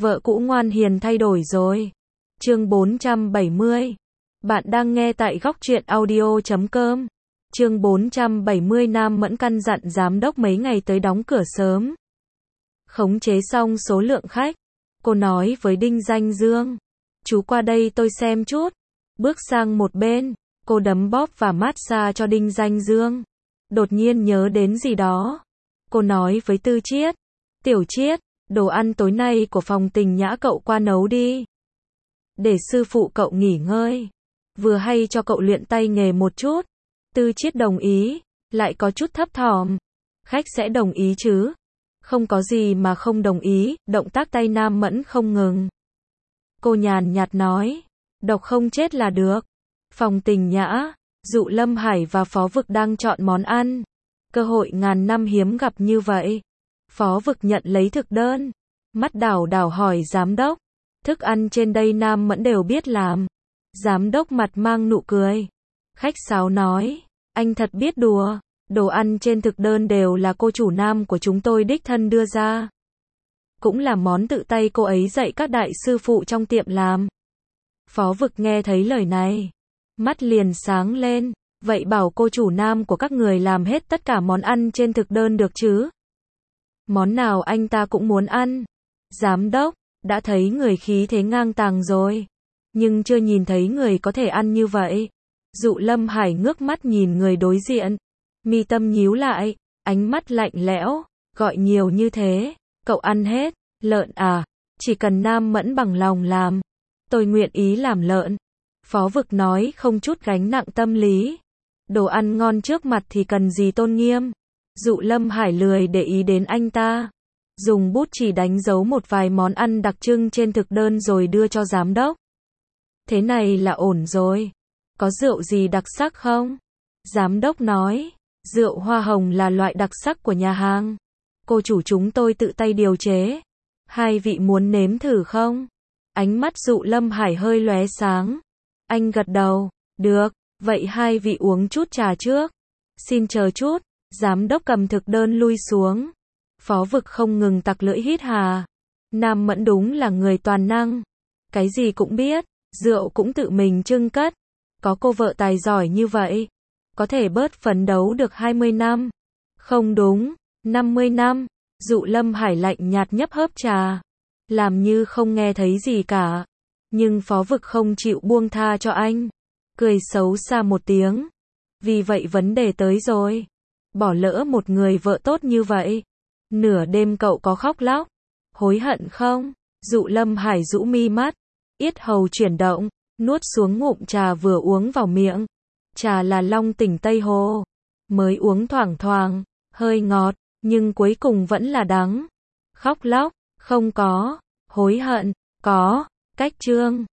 Vợ cũ ngoan hiền thay đổi rồi. Chương 470. Bạn đang nghe tại góc truyện audio.com. Chương 470. Nam Mẫn căn dặn giám đốc mấy ngày tới đóng cửa sớm. Khống chế xong số lượng khách, cô nói với Đinh Danh Dương, chú qua đây tôi xem chút. Bước sang một bên, cô đấm bóp và massage cho Đinh Danh Dương. Đột nhiên nhớ đến gì đó, cô nói với Tư Chiết, Tiểu Chiết, đồ ăn tối nay của phòng Tình Nhã cậu qua nấu đi. Để sư phụ cậu nghỉ ngơi, vừa hay cho cậu luyện tay nghề một chút. Tư Chiết đồng ý, lại có chút thấp thỏm. Khách sẽ đồng ý chứ? Không có gì mà không đồng ý, động tác tay Nam Mẫn không ngừng. Cô nhàn nhạt nói, độc không chết là được. Phòng Tình Nhã, Dụ Lâm Hải và Phó Vực đang chọn món ăn. Cơ hội ngàn năm hiếm gặp như vậy. Phó Vực nhận lấy thực đơn, mắt đảo đảo hỏi giám đốc, thức ăn trên đây Nam Mẫn đều biết làm. Giám đốc mặt mang nụ cười, khách sáo nói, anh thật biết đùa, đồ ăn trên thực đơn đều là cô chủ Nam của chúng tôi đích thân đưa ra. Cũng là món tự tay cô ấy dạy các đại sư phụ trong tiệm làm. Phó Vực nghe thấy lời này, mắt liền sáng lên, vậy bảo cô chủ Nam của các người làm hết tất cả món ăn trên thực đơn được chứ? Món nào anh ta cũng muốn ăn. Giám đốc, đã thấy người khí thế ngang tàng rồi, nhưng chưa nhìn thấy người có thể ăn như vậy. Dụ Lâm Hải ngước mắt nhìn người đối diện, mi tâm nhíu lại, ánh mắt lạnh lẽo, gọi nhiều như thế, cậu ăn hết, lợn à? Chỉ cần Nam Mẫn bằng lòng làm, tôi nguyện ý làm lợn. Phó Vực nói không chút gánh nặng tâm lý. Đồ ăn ngon trước mặt thì cần gì tôn nghiêm. Dụ Lâm Hải lười để ý đến anh ta, dùng bút chỉ đánh dấu một vài món ăn đặc trưng trên thực đơn rồi đưa cho giám đốc. Thế này là ổn rồi. Có rượu gì đặc sắc không? Giám đốc nói, rượu hoa hồng là loại đặc sắc của nhà hàng. Cô chủ chúng tôi tự tay điều chế. Hai vị muốn nếm thử không? Ánh mắt Dụ Lâm Hải hơi lóe sáng. Anh gật đầu, được, vậy hai vị uống chút trà trước. Xin chờ chút. Giám đốc cầm thực đơn lui xuống. Phó Vực không ngừng tặc lưỡi hít hà. Nam Mẫn đúng là người toàn năng. Cái gì cũng biết, rượu cũng tự mình trưng cất. Có cô vợ tài giỏi như vậy, có thể bớt phấn đấu được 20 năm. Không đúng, 50 năm. Dụ Lâm Hải lạnh nhạt nhấp hớp trà, làm như không nghe thấy gì cả. Nhưng Phó Vực không chịu buông tha cho anh, cười xấu xa một tiếng. Vì vậy vấn đề tới rồi. Bỏ lỡ một người vợ tốt như vậy. Nửa đêm cậu có khóc lóc, hối hận không? Dụ Lâm Hải rũ mi mắt, yết hầu chuyển động, nuốt xuống ngụm trà vừa uống vào miệng. Trà là Long Tỉnh Tây Hồ, mới uống thoảng thoảng, hơi ngọt, nhưng cuối cùng vẫn là đắng. Khóc lóc, không có. Hối hận, có. Cách chương